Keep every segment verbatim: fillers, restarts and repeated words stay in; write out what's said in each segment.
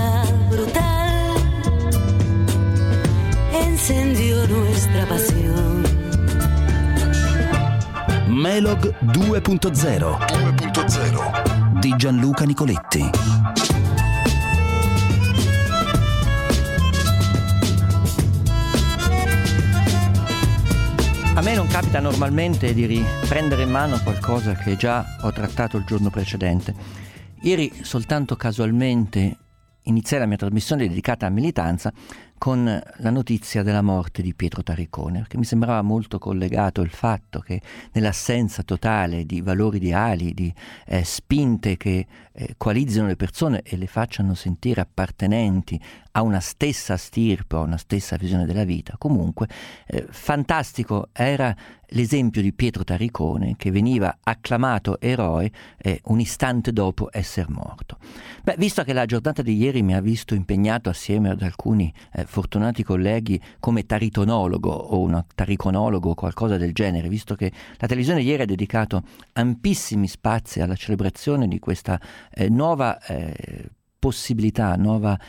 fuerza brutal encendió nuestra pasión. Melog due punto zero di Gianluca Nicoletti. A me non capita normalmente di riprendere in mano qualcosa che già ho trattato il giorno precedente. Ieri soltanto casualmente iniziai la mia trasmissione dedicata a militanza con la notizia della morte di Pietro Taricone, perché mi sembrava molto collegato il fatto che nell'assenza totale di valori ideali, di eh, spinte che eh, coalizzino le persone e le facciano sentire appartenenti a una stessa stirpe, a una stessa visione della vita, comunque eh, fantastico era l'esempio di Pietro Taricone, che veniva acclamato eroe eh, un istante dopo essere morto. Beh, visto che la giornata di ieri mi ha visto impegnato assieme ad alcuni eh, fortunati colleghi come taritonologo o un tariconologo o qualcosa del genere, visto che la televisione ieri ha dedicato ampissimi spazi alla celebrazione di questa eh, nuova eh, possibilità, nuova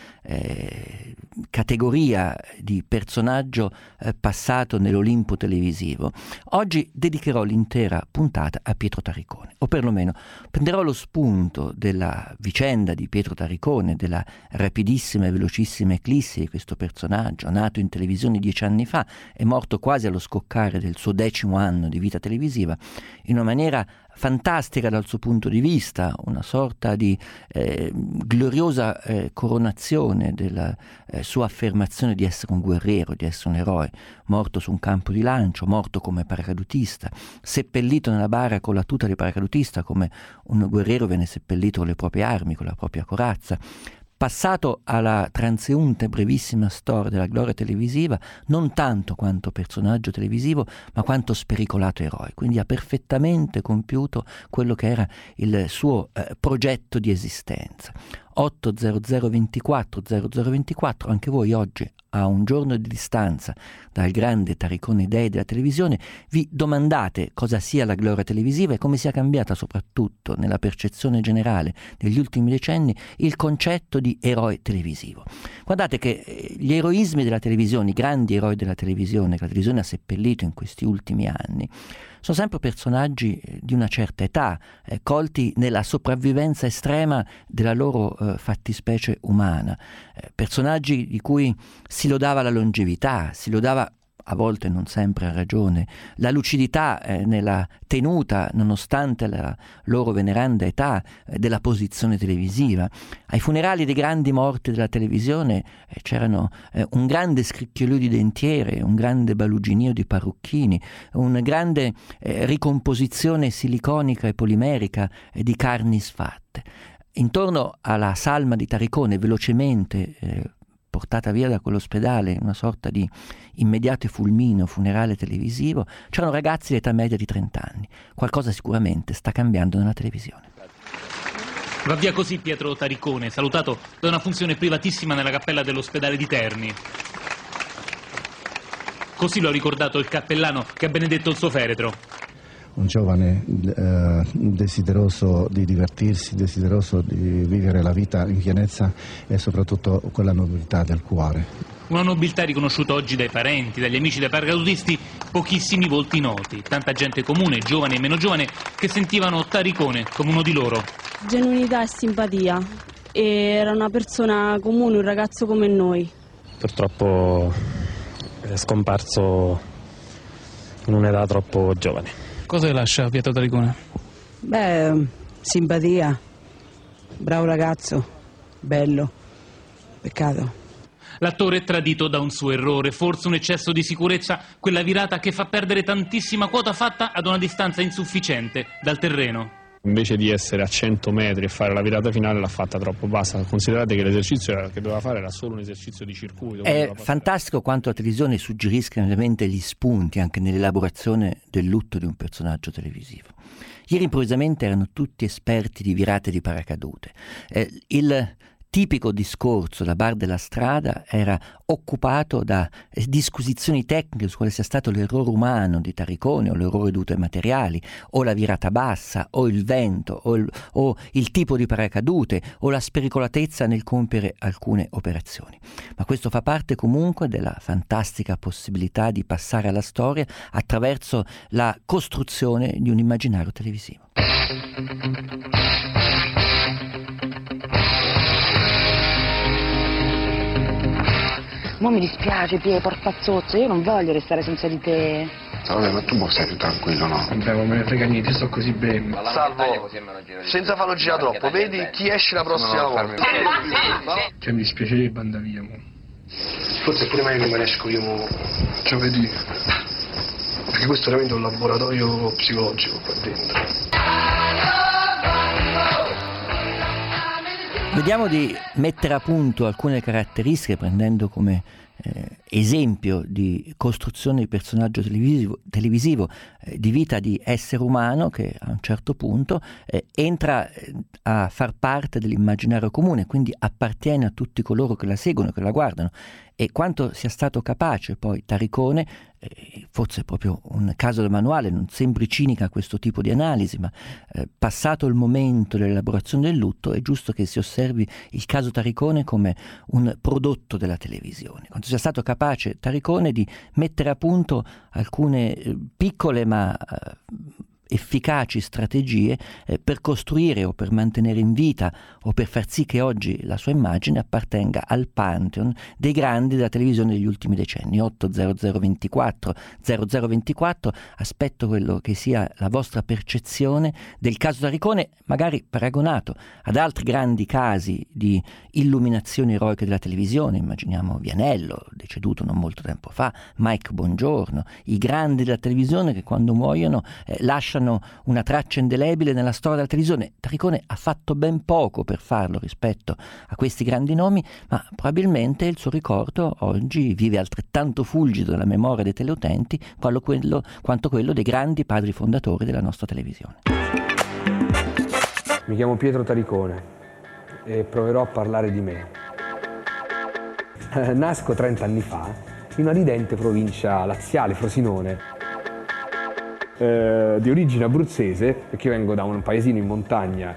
eh, categoria di personaggio eh, passato nell'Olimpo televisivo. Oggi dedicherò l'intera puntata a Pietro Taricone, o perlomeno prenderò lo spunto della vicenda di Pietro Taricone, della rapidissima e velocissima eclissi di questo personaggio, nato in televisione dieci anni fa e morto quasi allo scoccare del suo decimo anno di vita televisiva, in una maniera fantastica dal suo punto di vista, una sorta di eh, gloriosa eh, coronazione della eh, sua affermazione di essere un guerriero, di essere un eroe, morto su un campo di lancio, morto come paracadutista, seppellito nella bara con la tuta di paracadutista come un guerriero viene seppellito con le proprie armi, con la propria corazza, passato alla transeunte brevissima storia della gloria televisiva, non tanto quanto personaggio televisivo, ma quanto spericolato eroe. Quindi ha perfettamente compiuto quello che era il suo eh, progetto di esistenza. otto zero zero ventiquattro zero zero ventiquattro, anche voi oggi, a un giorno di distanza dal grande Taricone dei della televisione, vi domandate cosa sia la gloria televisiva e come sia cambiata soprattutto nella percezione generale negli ultimi decenni il concetto di eroe televisivo. Guardate che gli eroismi della televisione, i grandi eroi della televisione che la televisione ha seppellito in questi ultimi anni, sono sempre personaggi di una certa età, eh, colti nella sopravvivenza estrema della loro eh, fattispecie umana, eh, personaggi di cui si lodava la longevità, si lodava, a volte non sempre a ragione, la lucidità eh, nella tenuta, nonostante la loro veneranda età, eh, della posizione televisiva. Ai funerali dei grandi morti della televisione eh, c'erano eh, un grande scricchiolio di dentiere, un grande baluginio di parrucchini, una grande eh, ricomposizione siliconica e polimerica eh, di carni sfatte. Intorno alla salma di Taricone, velocemente eh, portata via da quell'ospedale, una sorta di immediato fulmino funerale televisivo, c'erano ragazzi di età media di trenta anni. Qualcosa sicuramente sta cambiando nella televisione. Va via così Pietro Taricone, salutato da una funzione privatissima nella cappella dell'ospedale di Terni. Così lo ha ricordato il cappellano che ha benedetto il suo feretro. Un giovane eh, desideroso di divertirsi, desideroso di vivere la vita in pienezza e soprattutto quella nobiltà del cuore. Una nobiltà riconosciuta oggi dai parenti, dagli amici, dai paracadutisti, pochissimi volti noti, tanta gente comune, giovane e meno giovane, che sentivano Taricone come uno di loro. Genuinità e simpatia, e era una persona comune, un ragazzo come noi. Purtroppo è scomparso in un'età troppo giovane. Cosa lascia Pietro Taricone? Beh, simpatia, bravo ragazzo, bello, peccato. L'attore è tradito da un suo errore, forse un eccesso di sicurezza, quella virata che fa perdere tantissima quota fatta ad una distanza insufficiente dal terreno. Invece di essere a cento metri e fare la virata finale l'ha fatta troppo bassa. Considerate che l'esercizio che doveva fare era solo un esercizio di circuito. È fantastico quanto la televisione suggerisca nella mente gli spunti anche nell'elaborazione del lutto di un personaggio televisivo. Ieri improvvisamente erano tutti esperti di virate di paracadute. Eh, il tipico discorso da bar della strada era occupato da disquisizioni tecniche su quale sia stato l'errore umano di Taricone, o l'errore dovuto ai materiali, o la virata bassa, o il vento, o il, o il tipo di paracadute, o la spericolatezza nel compiere alcune operazioni. Ma questo fa parte comunque della fantastica possibilità di passare alla storia attraverso la costruzione di un immaginario televisivo. Mo mi dispiace, Pie, portazzozzo, io non voglio restare senza di te. Vabbè, ma tu mo stai più tranquillo, no? Vabbè, ma me ne frega niente, sto così bene. Salvo, senza farlo girare troppo, vedi chi esce la prossima volta. Cioè, mi dispiacerebbe andare via, mo. Forse è pure meglio che me ne esco io mo giovedì. Perché questo è veramente un laboratorio psicologico qua dentro. Vediamo di mettere a punto alcune caratteristiche prendendo come eh, esempio di costruzione di personaggio televisivo, televisivo eh, di vita di essere umano che a un certo punto eh, entra eh, a far parte dell'immaginario comune, quindi appartiene a tutti coloro che la seguono, che la guardano, e quanto sia stato capace poi Taricone, eh, forse è proprio un caso del manuale, non sembri cinica a questo tipo di analisi, ma eh, passato il momento dell'elaborazione del lutto è giusto che si osservi il caso Taricone come un prodotto della televisione, quanto sia stato capace Taricone di mettere a punto alcune eh, piccole ma eh, efficaci strategie eh, per costruire o per mantenere in vita o per far sì che oggi la sua immagine appartenga al pantheon dei grandi della televisione degli ultimi decenni. Otto zero zero ventiquattro zero zero ventiquattro, aspetto quello che sia la vostra percezione del caso Taricone, magari paragonato ad altri grandi casi di illuminazione eroica della televisione. Immaginiamo Vianello, deceduto non molto tempo fa, Mike Bongiorno, i grandi della televisione che quando muoiono eh, lasciano una traccia indelebile nella storia della televisione. Taricone ha fatto ben poco per farlo rispetto a questi grandi nomi, ma probabilmente il suo ricordo oggi vive altrettanto fulgido nella memoria dei teleutenti quanto quello, quanto quello dei grandi padri fondatori della nostra televisione. Mi chiamo Pietro Taricone e proverò a parlare di me. Nasco trenta anni fa in una ridente provincia laziale, Frosinone. Eh, di origine abruzzese, perché io vengo da un paesino in montagna,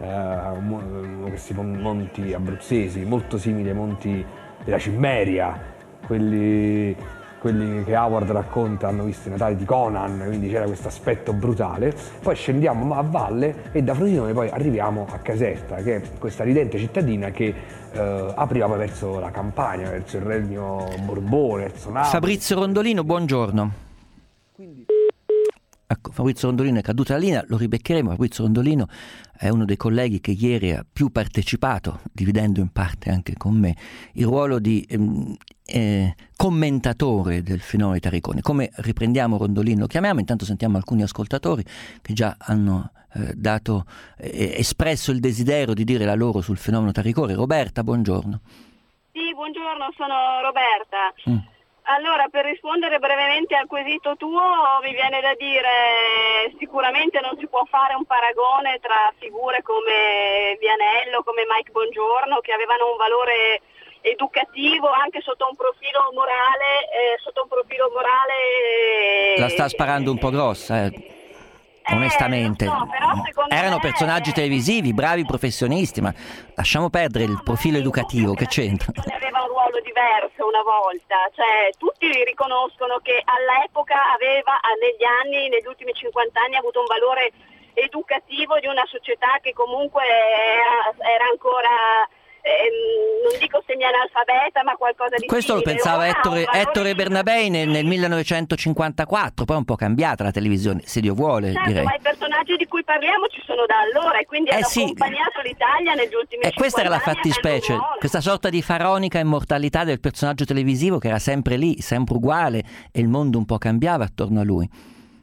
eh, questi monti abruzzesi, molto simili ai monti della Cimmeria, quelli, quelli che Howard racconta, hanno visto i Natali di Conan, quindi c'era questo aspetto brutale. Poi scendiamo a valle e da Frosinone poi arriviamo a Caserta, che è questa ridente cittadina che eh, apriva poi verso la Campania, verso il Regno Borbone, verso Napoli. Fabrizio Rondolino, buongiorno. Quindi... Ecco, Fabrizio Rondolino è caduto la linea, lo ribeccheremo. Fabrizio Rondolino è uno dei colleghi che ieri ha più partecipato, dividendo in parte anche con me, il ruolo di ehm, eh, commentatore del fenomeno di Taricone. Come riprendiamo Rondolino lo chiamiamo, intanto sentiamo alcuni ascoltatori che già hanno eh, dato, eh, espresso il desiderio di dire la loro sul fenomeno Taricone. Roberta, buongiorno. Sì, buongiorno, sono Roberta. Mm. Allora, per rispondere brevemente al quesito tuo, mi viene da dire sicuramente non si può fare un paragone tra figure come Vianello, come Mike Bongiorno, che avevano un valore educativo anche sotto un profilo morale, eh, sotto un profilo morale... La sta sparando un po' grossa, eh. Onestamente, eh, so, però erano me... personaggi televisivi, bravi professionisti, ma lasciamo perdere il profilo educativo, che c'entra? Aveva un ruolo diverso una volta, cioè tutti riconoscono che all'epoca aveva, negli anni, negli ultimi cinquanta anni, ha avuto un valore educativo di una società che comunque era, era ancora... Eh, non dico semi-analfabeta, ma qualcosa di questo simile. Lo pensava Ora Ettore, Ettore di... Bernabei nel, nel millenovecentocinquantaquattro, poi è un po' cambiata la televisione, se Dio vuole, certo, direi. Ma i personaggi di cui parliamo ci sono da allora e quindi eh hanno sì. accompagnato l'Italia negli ultimi e questa era la anni fattispecie, questa sorta di faraonica immortalità del personaggio televisivo che era sempre lì, sempre uguale, e il mondo un po' cambiava attorno a lui.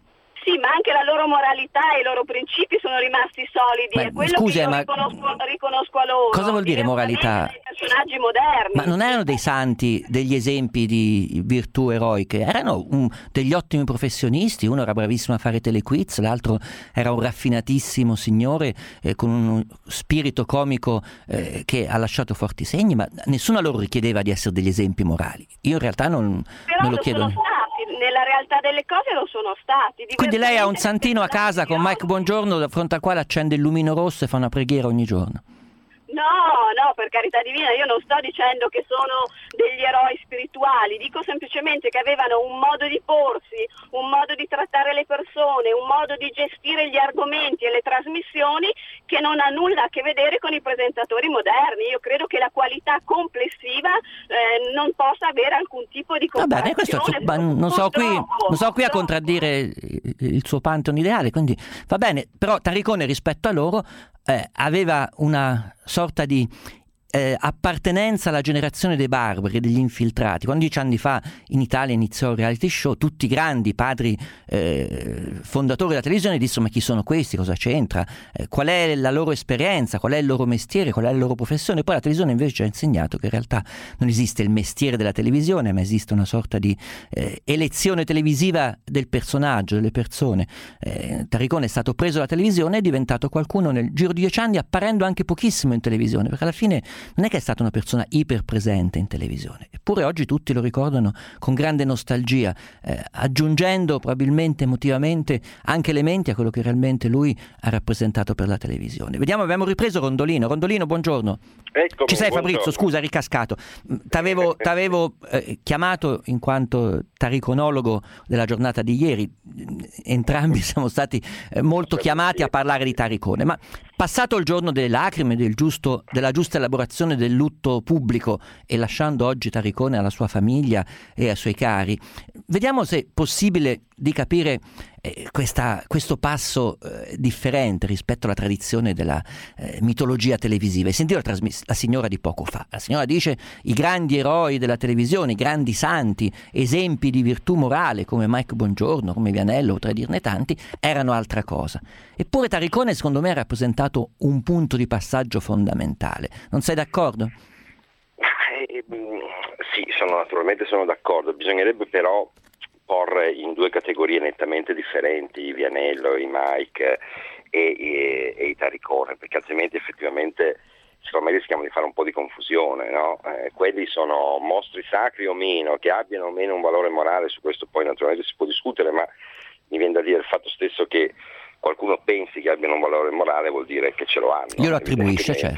Sì, ma anche la loro moralità e i loro principi sono rimasti solidi. Ma, è quello scusi, che io ma... riconosco, riconosco a loro. Cosa vuol dire moralità? Dei personaggi moderni. Ma non erano dei santi, degli esempi di virtù eroiche, erano un, degli ottimi professionisti. Uno era bravissimo a fare telequiz, l'altro era un raffinatissimo signore eh, con un spirito comico eh, che ha lasciato forti segni, ma nessuno a loro richiedeva di essere degli esempi morali. Io in realtà non Però me lo lo chiedo. sono stati, nella realtà delle cose lo sono stati. Quindi lei ha un santino a casa con Mike Bongiorno, da fronte al quale accende il lumino rosso e fa una preghiera ogni giorno. No, no, per carità divina, io non sto dicendo che sono degli eroi spirituali, dico semplicemente che avevano un modo di porsi, un modo di trattare le persone, un modo di gestire gli argomenti e le trasmissioni che non ha nulla a che vedere con i presentatori moderni. Io credo che la qualità complessiva eh, non possa avere alcun tipo di comparazione. Va bene, questo ma non so qui, non so qui a contraddire il suo pantheon ideale, quindi va bene, però Taricone rispetto a loro Eh, aveva una sorta di eh, appartenenza alla generazione dei barbari, degli infiltrati. Quando dieci anni fa in Italia iniziò il reality show, tutti i grandi padri eh, fondatori della televisione dissero: ma chi sono questi? Cosa c'entra? Eh, qual è la loro esperienza? Qual è il loro mestiere? Qual è la loro professione? Poi la televisione invece ci ha insegnato che in realtà non esiste il mestiere della televisione, ma esiste una sorta di eh, elezione televisiva del personaggio, delle persone. Eh, Taricone è stato preso dalla televisione e è diventato qualcuno nel giro di dieci anni, apparendo anche pochissimo in televisione, perché alla fine non è che è stata una persona iperpresente in televisione, eppure oggi tutti lo ricordano con grande nostalgia, eh, aggiungendo probabilmente emotivamente anche elementi a quello che realmente lui ha rappresentato per la televisione. Vediamo, abbiamo ripreso Rondolino. Rondolino, buongiorno. Eccomi, Ci sei, buongiorno. Fabrizio, scusa, ricascato. T'avevo, t'avevo eh, chiamato in quanto tariconologo della giornata di ieri. Entrambi siamo stati eh, molto chiamati a parlare di Taricone, ma passato il giorno delle lacrime, del giusto, della giusta elaborazione del lutto pubblico e lasciando oggi Taricone alla sua famiglia e ai suoi cari, vediamo se è possibile di capire eh, questa, questo passo eh, differente rispetto alla tradizione della eh, mitologia televisiva. E sentito la, trasmiss- la signora di poco fa. La signora dice: i grandi eroi della televisione, i grandi santi, esempi di virtù morale come Mike Bongiorno, come Vianello, potrei dirne tanti, erano altra cosa. Eppure Taricone secondo me ha rappresentato un punto di passaggio fondamentale. Non sei d'accordo? Eh, sì, sono, naturalmente sono d'accordo. Bisognerebbe però porre in due categorie nettamente differenti i Vianello, i Mike e, e, e i Taricone, perché altrimenti effettivamente secondo me rischiamo di fare un po' di confusione, no? Eh, quelli sono mostri sacri o meno, che abbiano o meno un valore morale, su questo poi naturalmente si può discutere, ma mi viene da dire il fatto stesso che qualcuno pensi che abbiano un valore morale vuol dire che ce lo hanno. Io lo attribuisce, certo.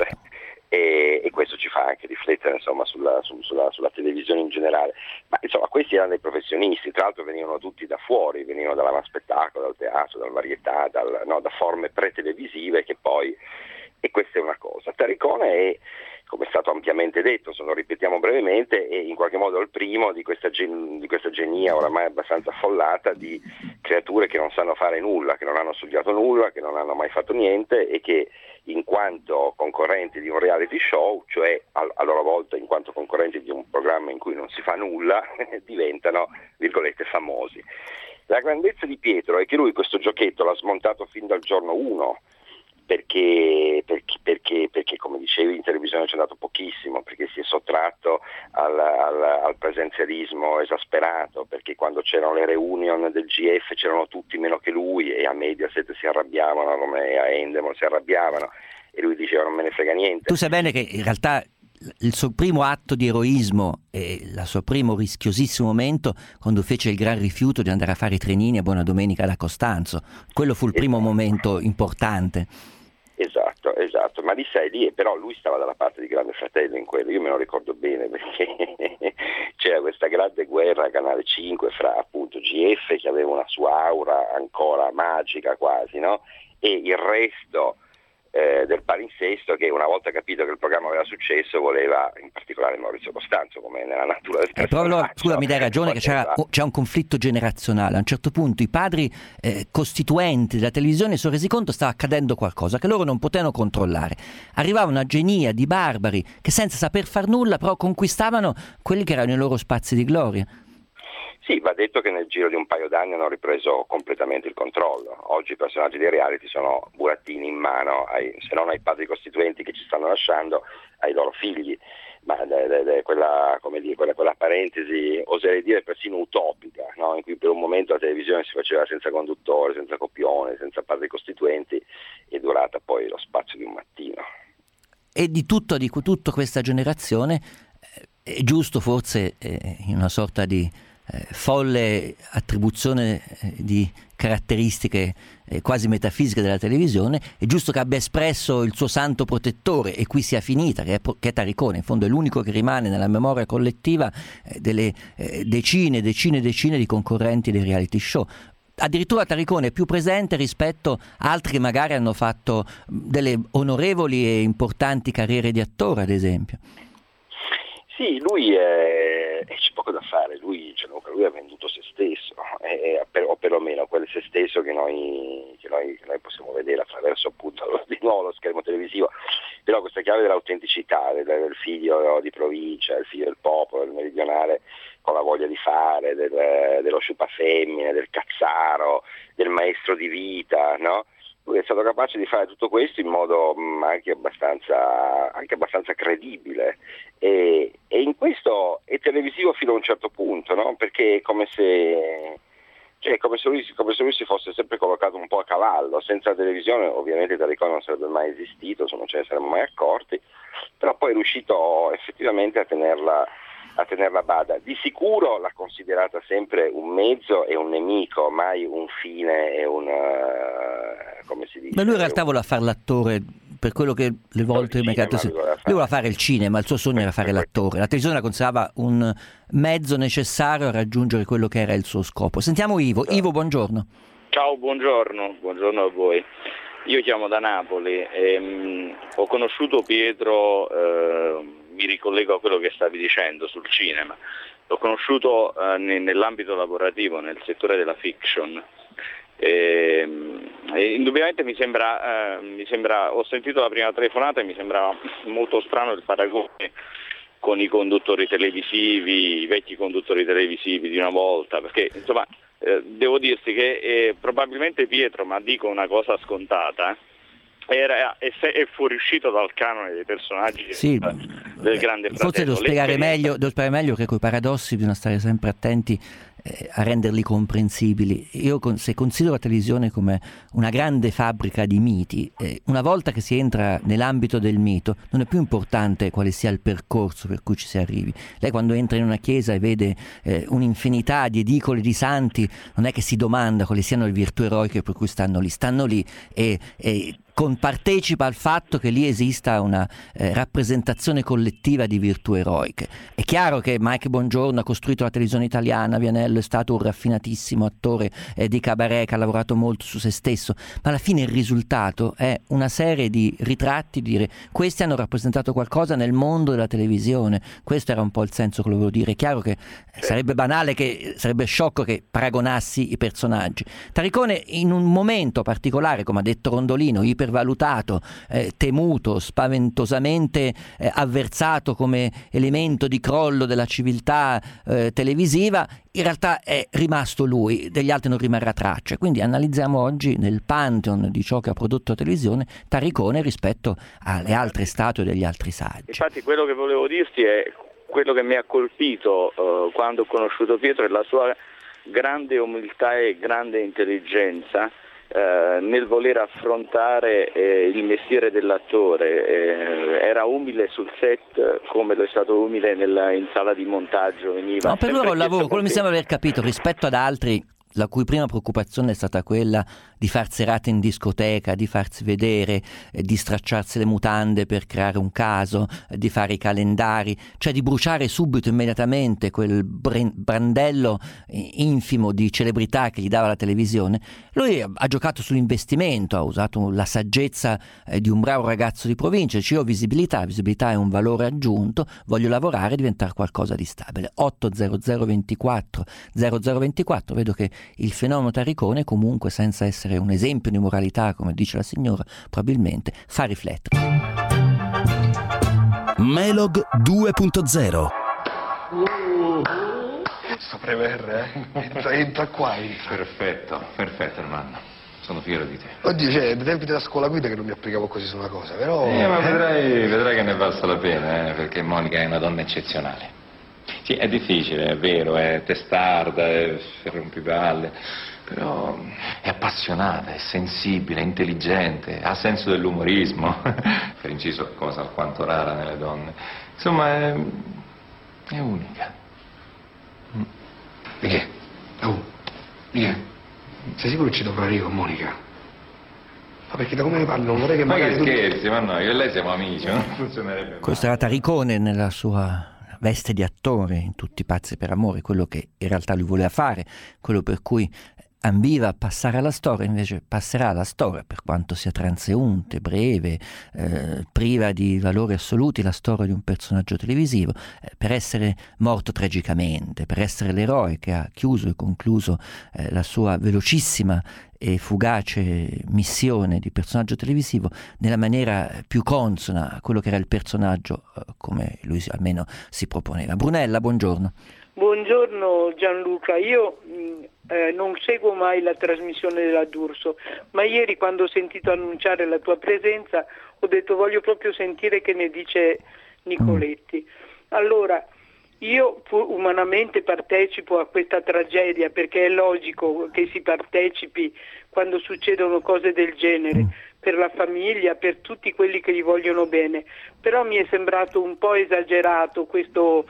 E, e questo ci fa anche riflettere insomma sulla, su, sulla, sulla televisione in generale, ma insomma questi erano dei professionisti, tra l'altro venivano tutti da fuori, venivano dall'ama spettacolo, dal teatro, dal varietà, dal, no, da forme pre-televisive che poi, e questa è una cosa. Taricone è, come è stato ampiamente detto, se lo ripetiamo brevemente, è in qualche modo il primo di questa, gen- di questa genia oramai abbastanza affollata di creature che non sanno fare nulla, che non hanno studiato nulla, che non hanno mai fatto niente e che in quanto concorrenti di un reality show, cioè a, a loro volta in quanto concorrenti di un programma in cui non si fa nulla, diventano, virgolette, famosi. La grandezza di Pietro è che lui questo giochetto l'ha smontato fin dal giorno uno, perché, perché, perché, perché come dicevi in televisione c'è andato pochissimo, perché si è sottratto al, al, al presenzialismo esasperato, perché quando c'erano le reunion del G F c'erano tutti meno che lui e a Mediaset si arrabbiavano, come a Endemol si arrabbiavano e lui diceva non me ne frega niente. Tu sai bene che in realtà il suo primo atto di eroismo e il suo primo rischiosissimo momento quando fece il gran rifiuto di andare a fare i trenini a Buona Domenica da Costanzo, quello fu il primo esatto. momento importante. Esatto, esatto, ma di sai lì, però lui stava dalla parte di Grande Fratello in quello, io me lo ricordo bene perché c'era questa grande guerra a Canale cinque fra appunto G F che aveva una sua aura ancora magica quasi, no? E il resto eh, del palinsesto che una volta capito che il programma aveva successo voleva in particolare Maurizio Costanzo, come nella natura del personaggio. Scusa, mi dai ragione che c'era, c'è un conflitto generazionale. A un certo punto i padri eh, costituenti della televisione si sono resi conto che stava accadendo qualcosa che loro non potevano controllare. Arrivava una genia di barbari che senza saper far nulla però conquistavano quelli che erano i loro spazi di gloria. Sì, va detto che nel giro di un paio d'anni hanno ripreso completamente il controllo. Oggi i personaggi dei reality sono burattini in mano, ai, se non ai padri costituenti che ci stanno lasciando, ai loro figli. Ma de, de, de, quella, come dire, quella, quella parentesi, oserei dire persino utopica, no? In cui per un momento la televisione si faceva senza conduttore, senza copione, senza padri costituenti, è durata poi lo spazio di un mattino. E di tutto, di tutta questa generazione è giusto forse eh, in una sorta di eh, folle attribuzione eh, di caratteristiche eh, quasi metafisiche della televisione, è giusto che abbia espresso il suo santo protettore, e qui sia finita, che è, che è Taricone. In fondo è l'unico che rimane nella memoria collettiva eh, delle eh, decine, decine, decine di concorrenti dei reality show. Addirittura Taricone è più presente rispetto a altri che magari hanno fatto delle onorevoli e importanti carriere di attore, ad esempio. Sì, lui è, c'è poco da fare, lui, cioè, lui ha venduto se stesso, eh, per, o perlomeno quel se stesso che noi, che, noi, che noi possiamo vedere attraverso appunto di nuovo lo schermo televisivo, però questa chiave dell'autenticità, del, del figlio di provincia, il figlio del popolo, del meridionale, con la voglia di fare, del, dello sciupafemmine, del cazzaro, del maestro di vita, no? Lui è stato capace di fare tutto questo in modo mh, anche abbastanza anche abbastanza credibile, e, e in questo è televisivo fino a un certo punto, no? Perché è come se cioè come se, lui, come se lui si fosse sempre collocato un po' a cavallo. Senza la televisione ovviamente Taricone non sarebbe mai esistito, non ce ne saremmo mai accorti, però poi è riuscito effettivamente a tenerla a tenerla a bada. Di sicuro l'ha considerata sempre un mezzo e un nemico, mai un fine e un uh, come si dice. Ma lui in realtà voleva fare l'attore, per quello che le volte mi ha detto, lui voleva fare il cinema, il suo sogno era fare l'attore. La televisione la considerava un mezzo necessario a raggiungere quello che era il suo scopo. Sentiamo Ivo. Ivo, buongiorno. Ciao, buongiorno, buongiorno a voi. Io chiamo da Napoli e mh, ho conosciuto Pietro, eh, mi ricollego a quello che stavi dicendo sul cinema, l'ho conosciuto eh, nell'ambito lavorativo, nel settore della fiction. E, e indubbiamente mi sembra, eh, mi sembra, ho sentito la prima telefonata e mi sembra molto strano il paragone con i conduttori televisivi, i vecchi conduttori televisivi di una volta, perché insomma eh, devo dirti che eh, probabilmente Pietro, ma dico una cosa scontata, era è, è fuoriuscito dal canone dei personaggi sì, del Grande Fratello. Forse devo spiegare meglio, devo spiegare meglio che coi paradossi bisogna stare sempre attenti eh, a renderli comprensibili. Io con, se considero la televisione come una grande fabbrica di miti, eh, una volta che si entra nell'ambito del mito non è più importante quale sia il percorso per cui ci si arrivi. Lei quando entra in una chiesa e vede eh, un'infinità di edicoli di santi, non è che si domanda quali siano le virtù eroiche per cui stanno lì, stanno lì e, e compartecipa al fatto che lì esista una eh, rappresentazione collettiva di virtù eroiche. È chiaro che Mike Bongiorno ha costruito la televisione italiana, Vianello è stato un raffinatissimo attore eh, di cabaret che ha lavorato molto su se stesso, ma alla fine il risultato è una serie di ritratti, di dire questi hanno rappresentato qualcosa nel mondo della televisione. Questo era un po' il senso che volevo dire. È chiaro che sarebbe banale, che sarebbe sciocco che paragonassi i personaggi. Taricone in un momento particolare, come ha detto Rondolino, ipervalutato, eh, temuto, spaventosamente eh, avversato come elemento di crollo della civiltà eh, televisiva, in realtà è rimasto lui, degli altri non rimarrà traccia. Quindi analizziamo oggi nel pantheon di ciò che ha prodotto la televisione Taricone rispetto alle altre statue degli altri saggi. Infatti quello che volevo dirti è quello che mi ha colpito uh, quando ho conosciuto Pietro è la sua grande umiltà e grande intelligenza Eh, nel voler affrontare eh, il mestiere dell'attore. Eh, era umile sul set come lo è stato umile nella, in sala di montaggio. Veniva no, per loro il lavoro, quello mi sembra aver capito, rispetto ad altri la cui prima preoccupazione è stata quella di far serate in discoteca, di farsi vedere, eh, di stracciarsi le mutande per creare un caso, eh, di fare i calendari, cioè di bruciare subito, immediatamente, quel brandello eh, infimo di celebrità che gli dava la televisione. Lui ha, ha giocato sull'investimento, ha usato la saggezza eh, di un bravo ragazzo di provincia, dice: io ho visibilità, visibilità è un valore aggiunto, voglio lavorare e diventare qualcosa di stabile. otto zero zero ventiquattro zero zero ventiquattro, vedo che il fenomeno Taricone, comunque senza essere un esempio di moralità come dice la signora, probabilmente fa riflettere. Melog due punto zero. Sto prever, eh? Entra, entra qua, entra. Perfetto, perfetto, Ermanno. Sono fiero di te. Oddio, cioè, dai tempi della scuola guida che non mi applicavo così su una cosa, però... Eh, ma vedrai, vedrai che ne valsa la pena, eh, perché Monica è una donna eccezionale. Sì, è difficile, è vero, è testarda, è rompipalle, però è appassionata, è sensibile, è intelligente, ha senso dell'umorismo, per inciso, cosa alquanto rara nelle donne. Insomma, è, è unica. Di che? Oh, di che? Sei sicuro che ci dovrò arrivare con Monica? Ma perché da come ne parli non vorrei che ma magari... Ma che scherzi, tu... ma no, io e lei siamo amici, non funzionerebbe. Questo era Taricone nella sua veste di attore in Tutti pazzi per amore, quello che in realtà lui voleva fare, quello per cui ambiva a passare alla storia, invece passerà alla storia, per quanto sia transeunte, breve, eh, priva di valori assoluti, la storia di un personaggio televisivo, eh, per essere morto tragicamente, per essere l'eroe che ha chiuso e concluso eh, la sua velocissima e fugace missione di personaggio televisivo nella maniera più consona a quello che era il personaggio, eh, come lui almeno si proponeva. Brunella, buongiorno. Buongiorno Gianluca, io eh, non seguo mai la trasmissione della D'Urso, ma ieri quando ho sentito annunciare la tua presenza ho detto voglio proprio sentire che ne dice Nicoletti. Allora, io umanamente partecipo a questa tragedia perché è logico che si partecipi quando succedono cose del genere, per la famiglia, per tutti quelli che gli vogliono bene, però mi è sembrato un po' esagerato questo...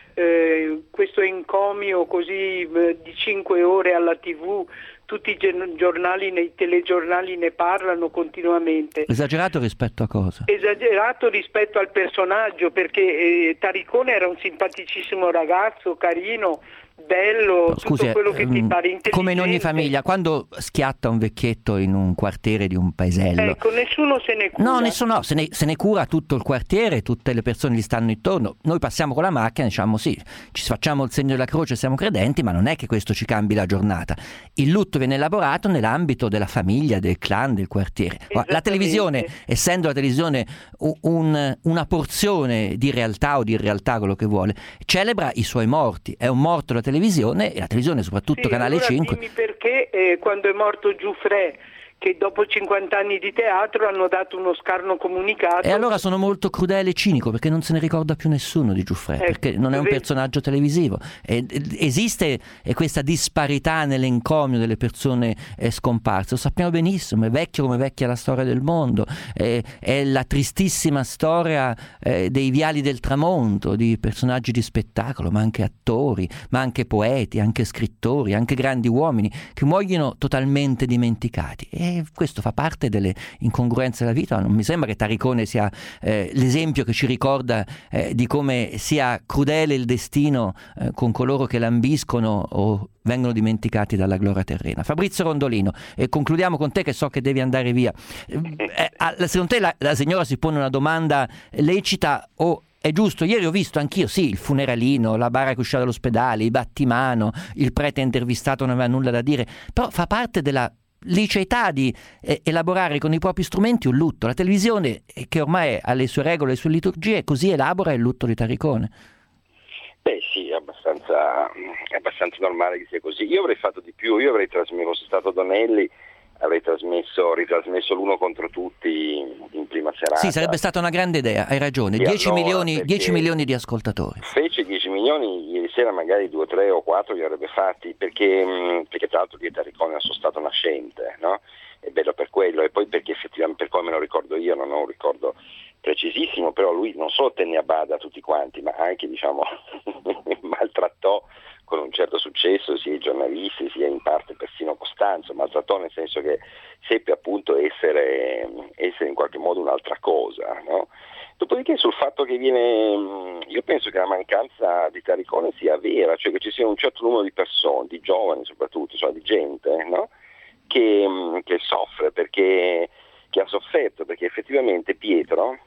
Eh, questo encomio così eh, di cinque ore alla tivù, tutti i giornali, nei telegiornali ne parlano continuamente. Esagerato rispetto a cosa? Esagerato rispetto al personaggio, perché eh, Taricone era un simpaticissimo ragazzo, carino, bello, Scusi, tutto quello che ti pare, intelligente. Come in ogni famiglia, quando schiatta un vecchietto in un quartiere di un paesello, ecco, nessuno se ne cura. No, nessuno, no, se ne, se ne cura tutto il quartiere, tutte le persone gli stanno intorno. Noi passiamo con la macchina e diciamo sì, ci facciamo il segno della croce, siamo credenti, ma non è che questo ci cambi la giornata. Il lutto viene elaborato nell'ambito della famiglia, del clan, del quartiere. La televisione, essendo la televisione un, una porzione di realtà o di irrealtà, quello che vuole, celebra i suoi morti. È un morto la televisione, e la televisione soprattutto sì, Canale allora cinque. Dimmi perché eh, quando è morto Giuffre, che dopo cinquanta anni di teatro hanno dato uno scarno comunicato. E allora sono molto crudele e cinico, perché non se ne ricorda più nessuno di Giuffre, eh, perché non è un vedi. personaggio televisivo. E, esiste e questa disparità nell'encomio delle persone eh, scomparse, lo sappiamo benissimo, è vecchio come vecchia la storia del mondo, è, è la tristissima storia eh, dei viali del tramonto, di personaggi di spettacolo, ma anche attori, ma anche poeti, anche scrittori, anche grandi uomini che muoiono totalmente dimenticati. E E questo fa parte delle incongruenze della vita. Non mi sembra che Taricone sia eh, l'esempio che ci ricorda eh, di come sia crudele il destino eh, con coloro che lambiscono o vengono dimenticati dalla gloria terrena. Fabrizio Rondolino, e concludiamo con te che so che devi andare via. Eh, secondo te la, la signora si pone una domanda lecita o è giusto? Ieri ho visto anch'io, sì, il funeralino, la bara che usciva dall'ospedale, i battimano, il prete intervistato non aveva nulla da dire, però fa parte della liceità di eh, elaborare con i propri strumenti un lutto. La televisione, eh, che ormai ha le sue regole, le sue liturgie, così elabora il lutto di Taricone. Beh sì, è abbastanza, è abbastanza normale che sia così. Io avrei fatto di più, io avrei trasmesso, fosse stato Donelli, avrei trasmesso, ritrasmesso l'uno contro tutti in prima serata. Sì, sarebbe stata una grande idea, hai ragione, dieci milioni, dieci milioni di ascoltatori. Fece dieci milioni, ieri sera magari due, tre o quattro li avrebbe fatti, perché, perché tra l'altro di Taricone è il suo stato nascente, no? È bello per quello, e poi perché effettivamente, per come me lo ricordo io, non ho un ricordo precisissimo, però lui non solo tenne a bada tutti quanti, ma anche, diciamo, maltrattò con un certo successo sia i giornalisti sia in parte persino Costanzo, maltrattò nel senso che seppe appunto essere, essere in qualche modo un'altra cosa, no? Dopodiché sul fatto che viene, io penso che la mancanza di Taricone sia vera, cioè che ci sia un certo numero di persone, di giovani soprattutto, cioè di gente, no? che, che soffre, perché che ha sofferto, perché effettivamente Pietro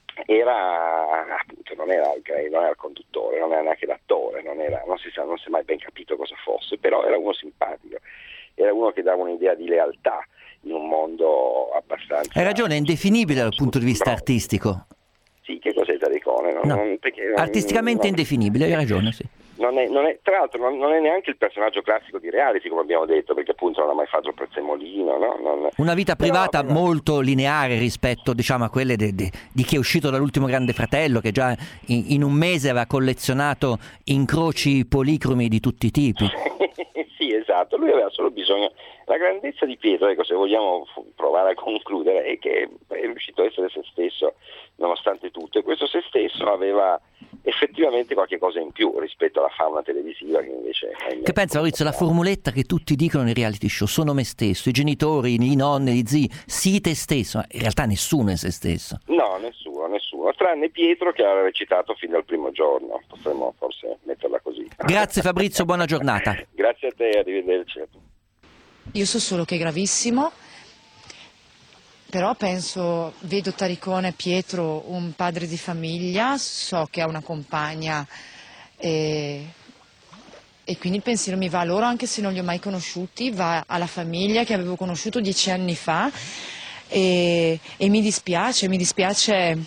era appunto non era, non era il conduttore, non era neanche l'attore, non, era, non, si sa, non si è mai ben capito cosa fosse, però era uno simpatico, era uno che dava un'idea di lealtà in un mondo abbastanza... Hai ragione, è indefinibile dal punto di vista artistico. Sì, che cos'è Taricone? Non, no. non, perché non artisticamente no. indefinibile, hai ragione, sì. Non è, non è, tra l'altro non, non è neanche il personaggio classico di reality, come abbiamo detto, perché appunto non ha mai fatto il prezzemolino, no? Non... Una vita privata però, molto lineare rispetto, diciamo, a quelle de, de, di chi è uscito dall'ultimo Grande Fratello, che già in, in un mese aveva collezionato incroci policromi di tutti i tipi. Sì, esatto, lui aveva solo bisogno. La grandezza di Pietro, ecco, se vogliamo provare a concludere, è che è riuscito a essere se stesso nonostante tutto, e questo se stesso aveva effettivamente qualche cosa in più rispetto alla fama televisiva che invece è... Che pensa, Maurizio, la formuletta che tutti dicono nei reality show: sono me stesso, i genitori, i nonni, gli zii, sii te stesso, ma in realtà nessuno è se stesso. No, nessuno, nessuno, tranne Pietro che ha recitato fin dal primo giorno, potremmo forse metterla così. Grazie Fabrizio, buona giornata. Grazie a te, arrivederci. Io so solo che è gravissimo, però penso, vedo Taricone Pietro un padre di famiglia, so che ha una compagna e, e quindi il pensiero mi va a loro, anche se non li ho mai conosciuti, va alla famiglia che avevo conosciuto dieci anni fa e, e mi dispiace, mi dispiace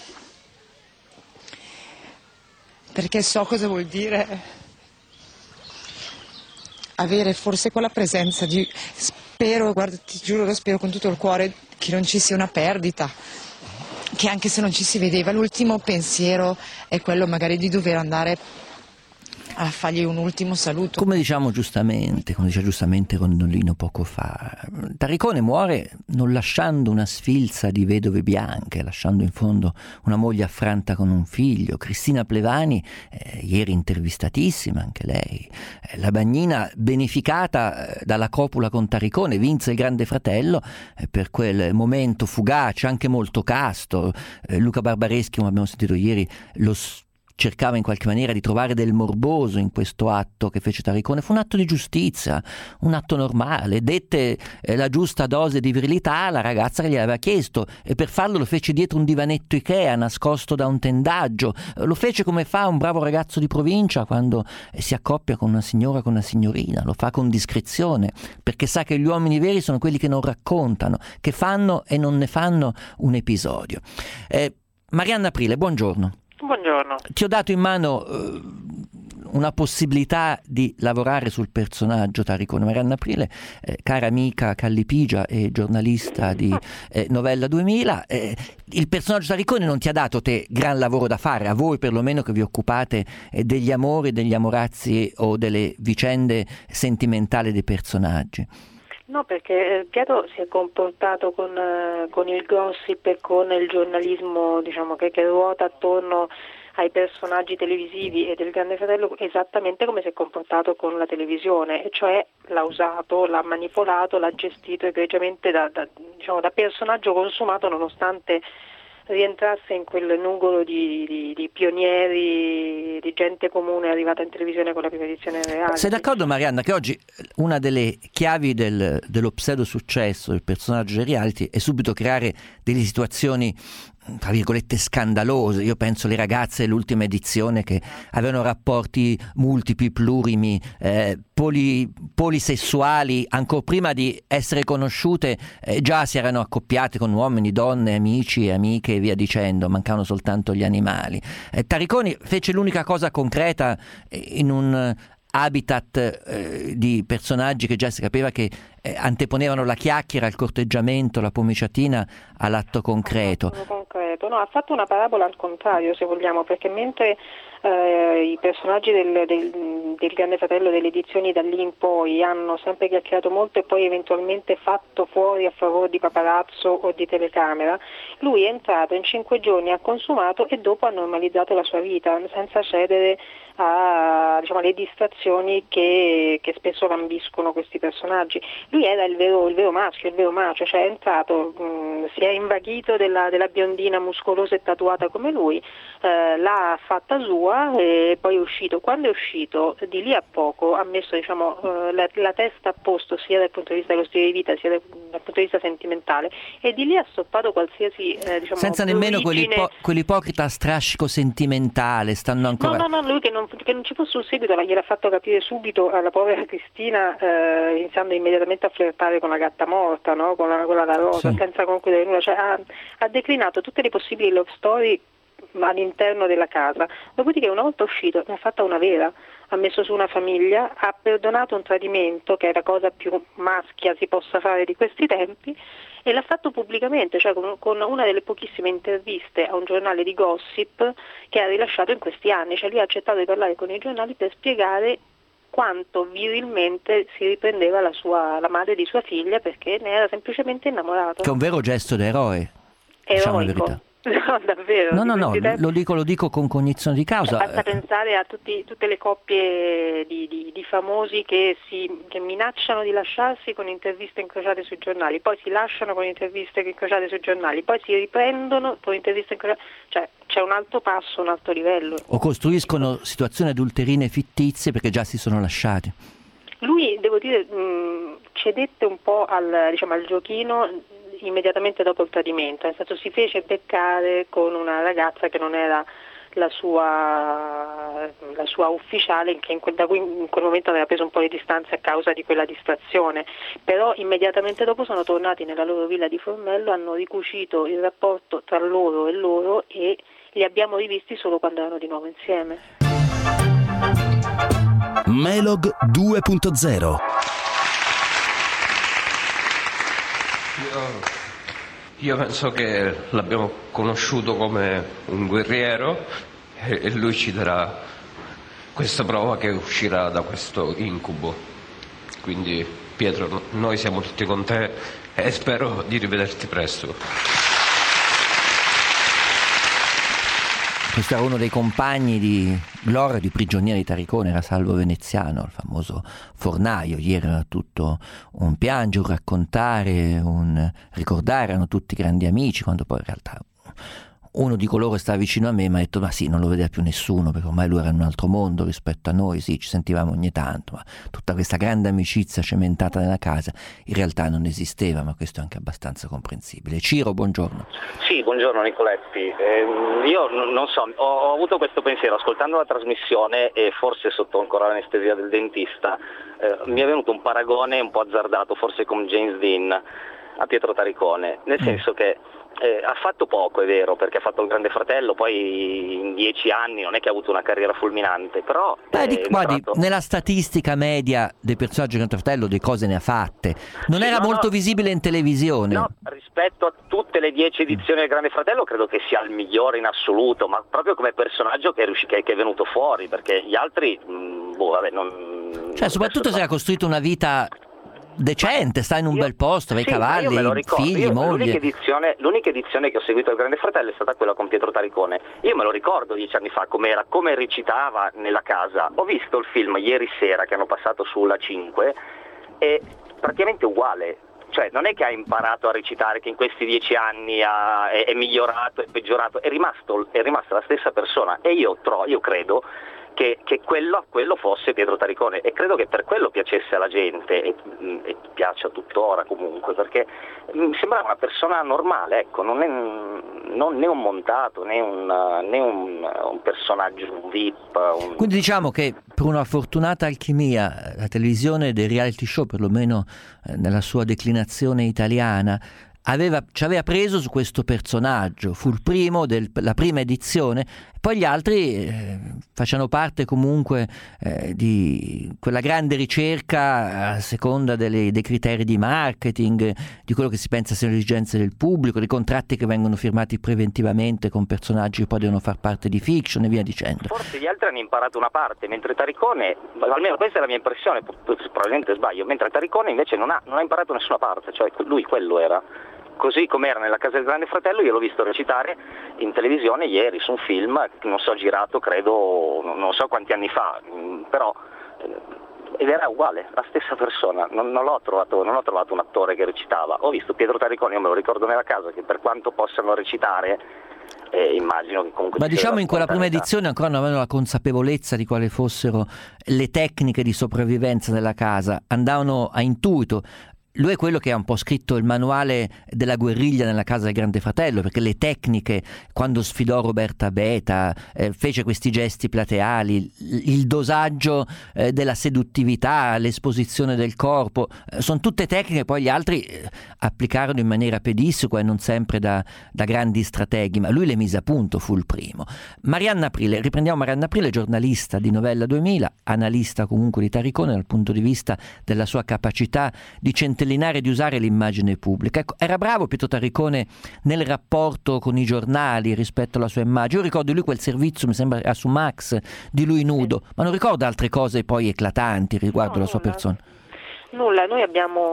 perché so cosa vuol dire avere forse quella presenza di... Spero, guarda, ti giuro, lo spero con tutto il cuore, che non ci sia una perdita, che anche se non ci si vedeva, l'ultimo pensiero è quello magari di dover andare a fargli un ultimo saluto. Come diciamo giustamente, come dice giustamente Rondolino poco fa, Taricone muore non lasciando una sfilza di vedove bianche, lasciando in fondo una moglie affranta con un figlio. Cristina Plevani, eh, ieri intervistatissima anche lei, eh, la bagnina beneficata eh, dalla copula con Taricone, vinse il Grande Fratello eh, per quel momento fugace, anche molto casto. eh, Luca Barbareschi, come abbiamo sentito ieri, lo cercava in qualche maniera di trovare del morboso in questo atto che fece Taricone. Fu un atto di giustizia, un atto normale, dette eh, la giusta dose di virilità alla ragazza che gli aveva chiesto, e per farlo lo fece dietro un divanetto Ikea nascosto da un tendaggio. Lo fece come fa un bravo ragazzo di provincia quando eh, si accoppia con una signora, con una signorina, lo fa con discrezione, perché sa che gli uomini veri sono quelli che non raccontano, che fanno e non ne fanno un episodio. eh, Marianna Aprile, buongiorno. Buongiorno. Ti ho dato in mano eh, una possibilità di lavorare sul personaggio Taricone. Marianna Aprile, eh, cara amica callipigia e giornalista di eh, Novella duemila, eh, il personaggio Taricone non ti ha dato te gran lavoro da fare, a voi perlomeno che vi occupate eh, degli amori, degli amorazzi o delle vicende sentimentali dei personaggi. No, perché Pietro si è comportato con, eh, con il gossip e con il giornalismo, diciamo, che, che ruota attorno ai personaggi televisivi e del Grande Fratello esattamente come si è comportato con la televisione, e cioè l'ha usato, l'ha manipolato, l'ha gestito egregiamente da, da, diciamo, da personaggio consumato, nonostante rientrasse in quel nugolo di, di, di pionieri, di gente comune arrivata in televisione con la prima edizione reale. Sei d'accordo, Marianna, che oggi una delle chiavi del, dello pseudo successo del personaggio dei reality è subito creare delle situazioni tra virgolette scandalose? Io penso alle ragazze dell'ultima edizione che avevano rapporti multipli, plurimi, eh, poli, polisessuali, ancora prima di essere conosciute eh, già si erano accoppiate con uomini, donne, amici e amiche e via dicendo, mancavano soltanto gli animali. eh, Taricone fece l'unica cosa concreta in un habitat eh, di personaggi che già si capiva che eh, anteponevano la chiacchiera, il corteggiamento, la pomiciatina all'atto concreto. concreto. No, ha fatto una parabola al contrario, se vogliamo, perché mentre eh, i personaggi del, del, del Grande Fratello delle edizioni da lì in poi hanno sempre chiacchierato molto e poi eventualmente fatto fuori a favore di paparazzo o di telecamera, lui è entrato in cinque giorni, ha consumato e dopo ha normalizzato la sua vita senza cedere a, diciamo, alle distrazioni che, che spesso lambiscono questi personaggi. Lui era il vero, il vero maschio, il vero macio, cioè è entrato, mh, si è invaghito della, della biondina muscolosa e tatuata come lui, eh, l'ha fatta sua e poi è uscito. Quando è uscito, di lì a poco ha messo, diciamo, eh, la, la testa a posto sia dal punto di vista dello stile di vita sia dal, dal punto di vista sentimentale, e di lì ha stoppato qualsiasi eh, diciamo, senza nemmeno origine... quell'ipo- quell'ipocrita strascico sentimentale, stanno ancora... No, no, no, lui che non, che non ci fosse un seguito gliel'ha fatto capire subito alla povera Cristina, eh, iniziando immediatamente a flirtare con la gatta morta, no? con, la, con la rosa, sì. senza concludere nulla, cioè, ha, ha declinato tutte le possibili love story all'interno della casa. Dopodiché una volta uscito ne ha fatta una vera, ha messo su una famiglia, ha perdonato un tradimento che è la cosa più maschia si possa fare di questi tempi, e l'ha fatto pubblicamente, cioè con, con una delle pochissime interviste a un giornale di gossip che ha rilasciato in questi anni, cioè lui ha accettato di parlare con i giornali per spiegare quanto virilmente si riprendeva la, sua, la madre di sua figlia, perché ne era semplicemente innamorato. Che è un vero gesto d'eroe, diciamo la verità. No, davvero. No, no, no, lo dico, lo dico con cognizione di causa. Basta pensare a tutti, tutte le coppie di, di, di famosi che, si, che minacciano di lasciarsi con interviste incrociate sui giornali, poi si lasciano con interviste incrociate sui giornali, poi si riprendono con interviste incrociate, cioè c'è un alto passo, un alto livello. O costruiscono situazioni adulterine fittizie perché già si sono lasciati. Lui, devo dire, mh, cedette un po' al, diciamo, al giochino immediatamente dopo il tradimento, nel senso si fece beccare con una ragazza che non era la sua, la sua ufficiale, che in quel, da cui in quel momento aveva preso un po' di distanza a causa di quella distrazione, però immediatamente dopo sono tornati nella loro villa di Formello, hanno ricucito il rapporto tra loro e loro e li abbiamo rivisti solo quando erano di nuovo insieme. Melog due punto zero. Io, io penso che l'abbiamo conosciuto come un guerriero e, e lui ci darà questa prova che uscirà da questo incubo. Quindi Pietro, noi siamo tutti con te e spero di rivederti presto. Questo era uno dei compagni di gloria di Prigionieri di Taricone, era Salvo Veneziano, il famoso fornaio. Ieri era tutto un piangere, un raccontare, un ricordare, erano tutti grandi amici, quando poi in realtà uno di coloro stava vicino a me e mi ha detto ma sì, non lo vedeva più nessuno perché ormai lui era in un altro mondo rispetto a noi, sì, ci sentivamo ogni tanto, ma tutta questa grande amicizia cementata nella casa in realtà non esisteva, ma questo è anche abbastanza comprensibile. Ciro, buongiorno. Sì, buongiorno Nicoletti. Eh, io n- non so, ho, ho avuto questo pensiero ascoltando la trasmissione e forse sotto ancora l'anestesia del dentista, eh, mi è venuto un paragone un po' azzardato, forse con James Dean, a Pietro Taricone, nel mm. senso che Eh, ha fatto poco, è vero, perché ha fatto il Grande Fratello, poi in dieci anni non è che ha avuto una carriera fulminante, però Beh, di, guardi, entrato... nella statistica media dei personaggi del Grande Fratello delle cose ne ha fatte, non sì, era no, molto no. visibile in televisione. No, rispetto a tutte le dieci edizioni del Grande Fratello credo che sia il migliore in assoluto, ma proprio come personaggio che è, riuscito, che, che è venuto fuori, perché gli altri mh, boh, vabbè, non... Cioè, soprattutto se ha costruito una vita decente, sta in un io, bel posto, aveva sì, i cavalli, figli, io, moglie. L'unica edizione, l'unica edizione che ho seguito al Grande Fratello è stata quella con Pietro Taricone. Io me lo ricordo dieci anni fa com'era, come recitava nella casa. Ho visto il film ieri sera che hanno passato sulla cinque, è praticamente uguale. Cioè non è che ha imparato a recitare, che in questi dieci anni ha, è, è migliorato, è peggiorato, è rimasto, è rimasta la stessa persona. E io, tro, io credo Che, che quello, quello fosse Pietro Taricone, e credo che per quello piacesse alla gente e, e piaccia tuttora comunque, perché mi sembrava una persona normale, ecco, non è non, né un montato né un, né un, un personaggio, un V I P. Un... Quindi diciamo che per una fortunata alchimia la televisione dei reality show, perlomeno eh, nella sua declinazione italiana, Aveva, ci aveva preso su questo personaggio, fu il primo della prima edizione, poi gli altri eh, facciano parte comunque eh, di quella grande ricerca a seconda delle, dei criteri di marketing, di quello che si pensa siano le esigenze del pubblico, dei contratti che vengono firmati preventivamente con personaggi che poi devono far parte di fiction e via dicendo. Forse gli altri hanno imparato una parte, mentre Taricone, almeno questa è la mia impressione, probabilmente sbaglio, mentre Taricone invece non ha, non ha imparato nessuna parte, cioè lui quello era. Così come era nella casa del Grande Fratello, io l'ho visto recitare in televisione ieri su un film, non so, girato credo, non so quanti anni fa, però ed era uguale, la stessa persona, non, non, l'ho trovato, non ho trovato un attore che recitava. Ho visto Pietro Taricone, io me lo ricordo nella casa, che per quanto possano recitare, eh, immagino che comunque... Ma diciamo in quella prima edizione ancora non avevano la consapevolezza di quali fossero le tecniche di sopravvivenza della casa, andavano a intuito. lui è quello che ha un po' scritto il manuale della guerriglia nella casa del Grande Fratello, perché le tecniche, quando sfidò Roberta Beta, eh, fece questi gesti plateali, il dosaggio eh, della seduttività, l'esposizione del corpo, eh, sono tutte tecniche che poi gli altri eh, applicarono in maniera pedissequa e non sempre da, da grandi strateghi, ma lui le mise a punto, fu il primo. Marianna Aprile, riprendiamo Marianna Aprile, giornalista di Novella duemila, analista comunque di Taricone dal punto di vista della sua capacità di centellinare, di usare l'immagine pubblica. Ecco, era bravo Pietro Taricone nel rapporto con i giornali rispetto alla sua immagine. Io ricordo lui quel servizio, mi sembra era su Max, di lui nudo, ma non ricordo altre cose poi eclatanti riguardo no, la sua nulla. persona. Nulla, noi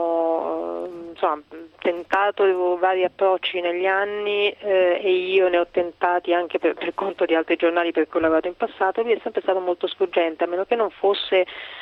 abbiamo insomma, tentato vari approcci negli anni eh, e io ne ho tentati anche per, per conto di altri giornali per cui ho lavorato in passato. Lui è sempre stato molto sfuggente, a meno che non fosse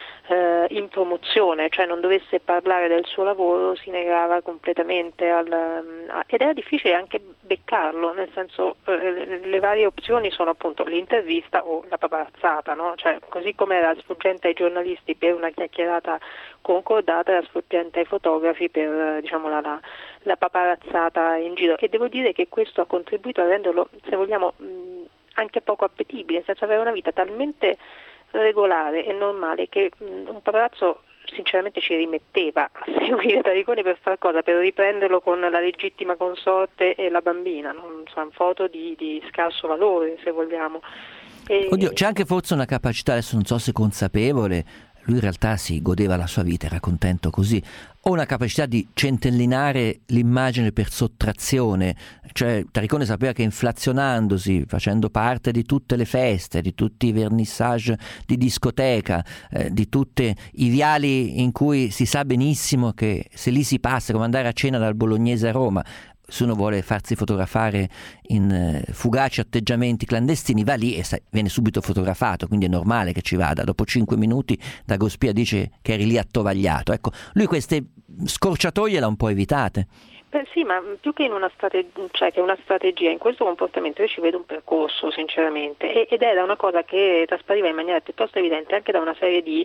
Eh, in promozione, cioè non dovesse parlare del suo lavoro, si negava completamente al, a, ed era difficile anche beccarlo, nel senso eh, le varie opzioni sono appunto l'intervista o la paparazzata, no? Cioè, così come era sfuggente ai giornalisti per una chiacchierata concordata, era sfuggente ai fotografi per eh, diciamo la, la, la paparazzata in giro, e devo dire che questo ha contribuito a renderlo, se vogliamo, mh, anche poco appetibile, nel senso avere una vita talmente regolare e normale che mh, un paparazzo sinceramente ci rimetteva a seguire Taricone per far cosa? Per riprenderlo con la legittima consorte e la bambina, non so, foto di, di scarso valore, se vogliamo. E... Oddio, c'è anche forse una capacità, adesso non so se consapevole, lui in realtà si godeva la sua vita, era contento così, o una capacità di centellinare l'immagine per sottrazione, cioè Taricone sapeva che inflazionandosi, facendo parte di tutte le feste, di tutti i vernissage di discoteca, eh, di tutti i viali in cui si sa benissimo che se lì si passa, come andare a cena dal Bolognese a Roma, se uno vuole farsi fotografare in eh, fugaci atteggiamenti clandestini, va lì e sa, viene subito fotografato, quindi è normale che ci vada. Dopo cinque minuti Dagospia dice che eri lì attovagliato. Ecco, lui queste scorciatoie l'ha un po' evitate. Beh, sì, ma più che in una strategia, cioè che una strategia, in questo comportamento io ci vedo un percorso sinceramente, e, ed era una cosa che traspariva in maniera piuttosto evidente anche da una serie di,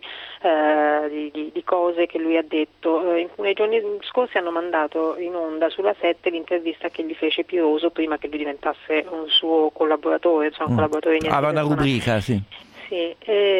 eh, di, di, di cose che lui ha detto. Eh, nei giorni scorsi hanno mandato in onda sulla sette l'intervista che gli fece Piroso prima che lui diventasse un suo collaboratore, insomma un mm. collaboratore di niente. Ah, una rubrica, sì. Sì,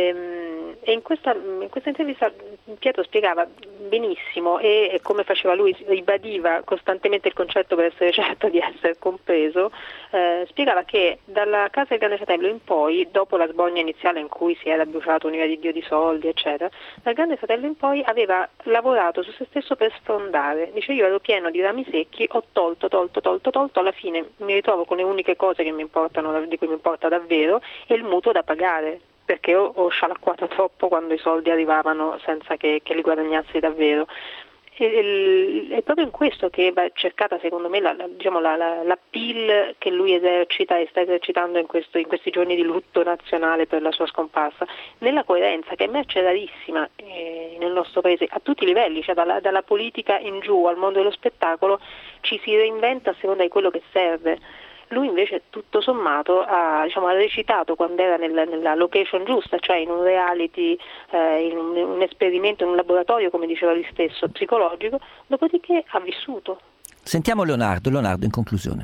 ehm, e in questa, in questa intervista Pietro spiegava benissimo e, e come faceva lui, ribadiva costantemente il concetto per essere certo di essere compreso, eh, spiegava che dalla casa del Grande Fratello in poi, dopo la sbogna iniziale in cui si era bruciato un'ira di Dio di soldi eccetera, dal Grande Fratello in poi aveva lavorato su se stesso per sfrondare. Dice: io ero pieno di rami secchi, ho tolto, tolto, tolto, tolto, alla fine mi ritrovo con le uniche cose che mi importano, di cui mi importa davvero, e il mutuo da pagare, perché ho, ho scialacquato troppo quando i soldi arrivavano senza che, che li guadagnassi davvero. E, e, è proprio in questo che va cercata, secondo me, la, la, diciamo, la, la, l'appeal che lui esercita e sta esercitando in, questo, in questi giorni di lutto nazionale per la sua scomparsa, nella coerenza che a me è rarissima eh, nel nostro paese, a tutti i livelli, cioè dalla, dalla politica in giù al mondo dello spettacolo, ci si reinventa a seconda di quello che serve. Lui invece tutto sommato ha, diciamo, ha recitato quando era nel, nella location giusta, cioè in un reality, eh, in un, un esperimento, in un laboratorio, come diceva lui stesso, psicologico, dopodiché ha vissuto. Sentiamo Leonardo, Leonardo in conclusione.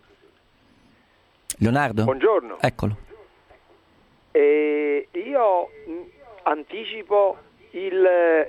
Leonardo? Buongiorno. Eccolo. Eh, io anticipo il...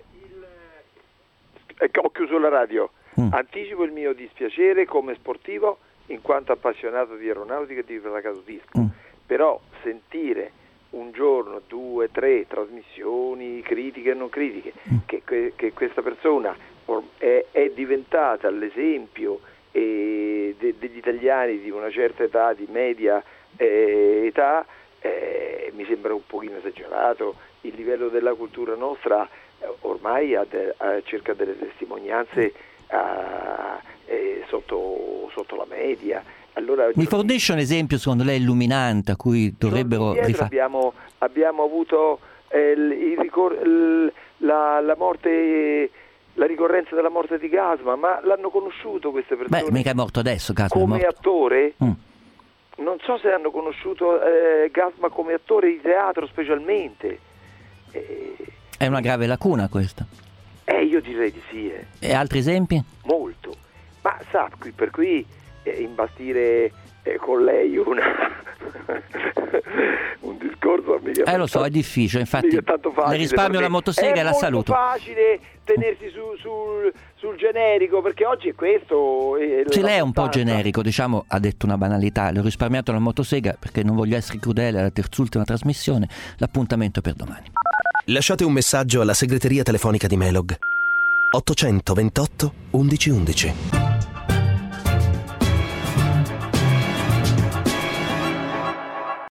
Eh, ho chiuso la radio, mm. anticipo il mio dispiacere come sportivo, in quanto appassionato di aeronautica e di paracadutismo, mm. però sentire un giorno, due, tre trasmissioni critiche e non critiche, mm. che, che, che questa persona è, è diventata l'esempio eh, de, degli italiani di una certa età, di media eh, età, eh, mi sembra un pochino esagerato. Il livello della cultura nostra eh, ormai ha de, ha, cerca delle testimonianze a, eh, sotto, sotto la media. Allora, mi fornisce un esempio secondo lei illuminante a cui dovrebbero rifare? Abbiamo, abbiamo avuto eh, il, il ricor- il, la, la morte, la ricorrenza della morte di Gasman, ma l'hanno conosciuto queste persone? Beh, mica è morto adesso, Gasman come è morto. attore? Mm. Non so se hanno conosciuto eh, Gasman come attore di teatro specialmente. Eh, è una grave lacuna questa. Eh, io direi di sì. Eh. E altri esempi? Molto. Ma sa, qui per qui eh, imbastire eh, con lei una un discorso mica Eh lo so, è difficile, infatti le risparmio la motosega e la saluto. È molto facile tenersi su, sul, sul generico, perché oggi è questo. È Se lei è un po' generico, diciamo, ha detto una banalità, le ho risparmiato la motosega perché non voglio essere crudele alla terzultima trasmissione, l'appuntamento è per domani. Lasciate un messaggio alla segreteria telefonica di Melog ottocento ventotto undici undici.